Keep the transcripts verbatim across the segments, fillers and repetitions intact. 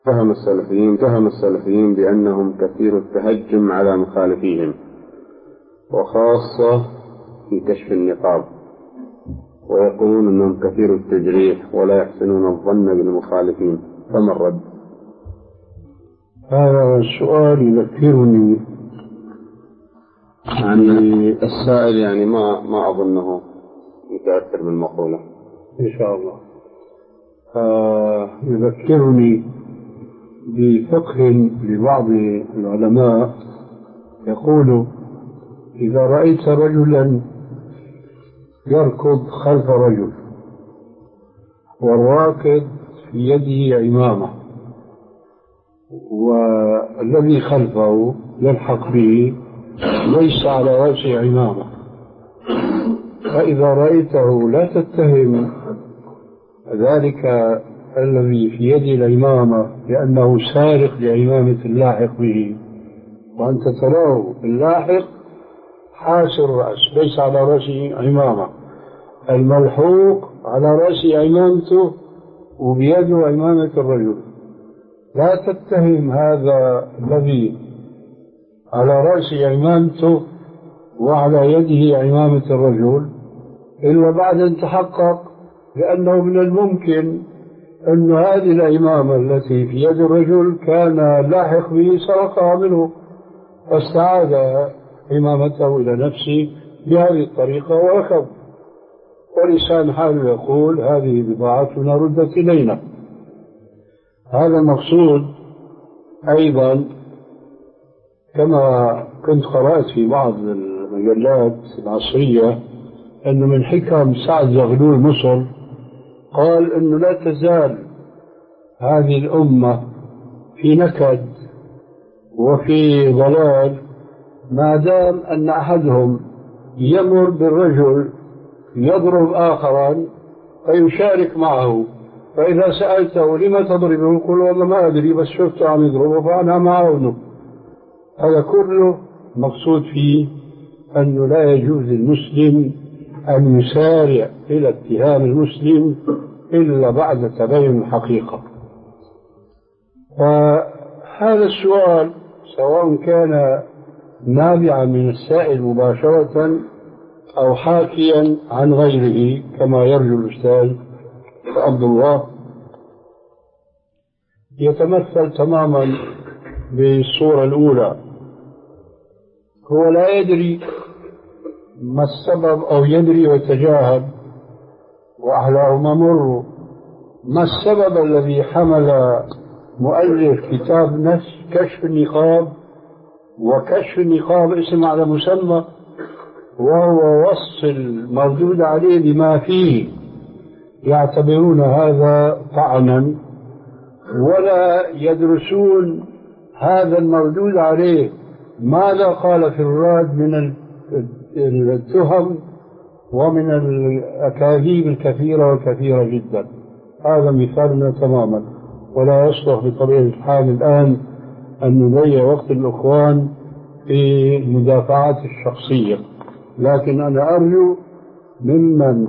فهم السلفيين فهم السلفيين بأنهم كثير التهجم على مخالفيهم، وخاصة في كشف النقاب، ويقولون أنهم كثير التجريح ولا يحسنون الظن بالمخالفين، فما الرد؟ هذا السؤال يذكرني عن السائل، يعني ما ما أظنه متأثر بالمقولة إن شاء الله. آه يذكرني بفقه لبعض العلماء يقول: إذا رأيت رجلا يركض خلف رجل والراكض في يده عمامة والذي خلفه يلحق به ليس على رأسه عمامة، فإذا رأيته لا تتهم ذلك الذي في يد العمامة لأنه سارق لعمامة اللاحق به، وأنت تراه اللاحق حاسر الرأس ليس على رأسه عمامة، الملحوق على رأسه عمامته وبيده عمامة الرجل. لا تتهم هذا الذي على رأسه عمامته وعلى يده عمامة الرجل إلا بعد أن تحقق، لأنه من الممكن أن هذه العمامة التي في يد الرجل كان لاحق به سرقها منه فاستعاد عمامته إلى نفسه بهذه الطريقة وركض، ولسان حاله يقول: هذه بضاعتنا ردت إلينا. هذا المقصود. أيضا كما كنت قرأت في بعض المجلات العصرية أن من حكم سعد زغلول مصر قال أنه لا تزال هذه الأمة في نكد وفي ضلال ما دام أن أحدهم يمر بالرجل يضرب آخرا فيشارك معه، فإذا سألته لما تضربه يقول: والله ما أدري بس شفته عم يضربه فأنا معاونه. هذا كله مقصود فيه أنه لا يجوز للمسلم أن يسارع إلى اتهام المسلم إلا بعد تبين الحقيقة. فهذا السؤال سواء كان نابعا من السائل مباشرة أو حاكيا عن غيره كما يرجو الأستاذ عبد الله، يتمثل تماما بالصورة الأولى. هو لا يدري ما السبب أو يدري ويتجاهل، وأحلاهما مر. ما السبب الذي حمل مؤلف كتاب نفس كشف النقاب، وكشف النقاب اسم على مسمى، وهو وصف المردود عليه بما فيه، يعتبرون هذا طعنا ولا يدرسون هذا المردود عليه ماذا قال في الراد من التهم ومن الأكاذيب الكثيرة والكثيرة جدا. هذا مثالنا تماما، ولا يصلح بطبيعة الحال الآن أن نضيع وقت الإخوان في المدافعات الشخصية، لكن أنا أرجو ممن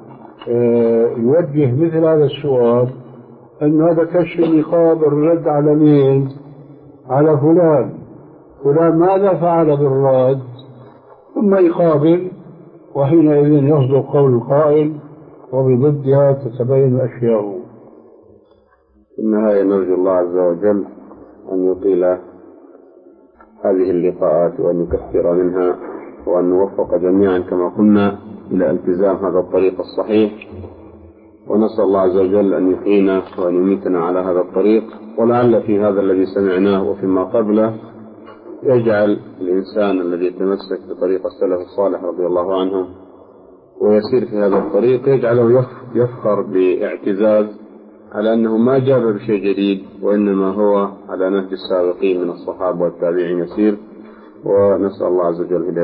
يوجه مثل هذا السؤال أن هذا كشف النقاب الرد على مين؟ على فلان فلان ماذا فعل بالراد، ثم يقابل، وحينئذ يصدق قول القائل وبضدها تتبين أشياء. في النهاية نرجو الله عز وجل أن يطيل هذه اللقاءات وأن يكثر منها، وأن نوفق جميعا كما قلنا إلى التزام هذا الطريق الصحيح، ونسأل الله عز وجل أن يحيينا وأن يميتنا على هذا الطريق، ولعل في هذا الذي سمعناه وفيما قبله يجعل الإنسان الذي يتمسك بطريق السلف الصالح رضي الله عنهم ويسير في هذا الطريق يجعله يفخر باعتزاز على أنه ما جاب بشيء جديد، وإنما هو على نهج السابقين من الصحابة والتابعين يسير. ونسأل الله عز وجل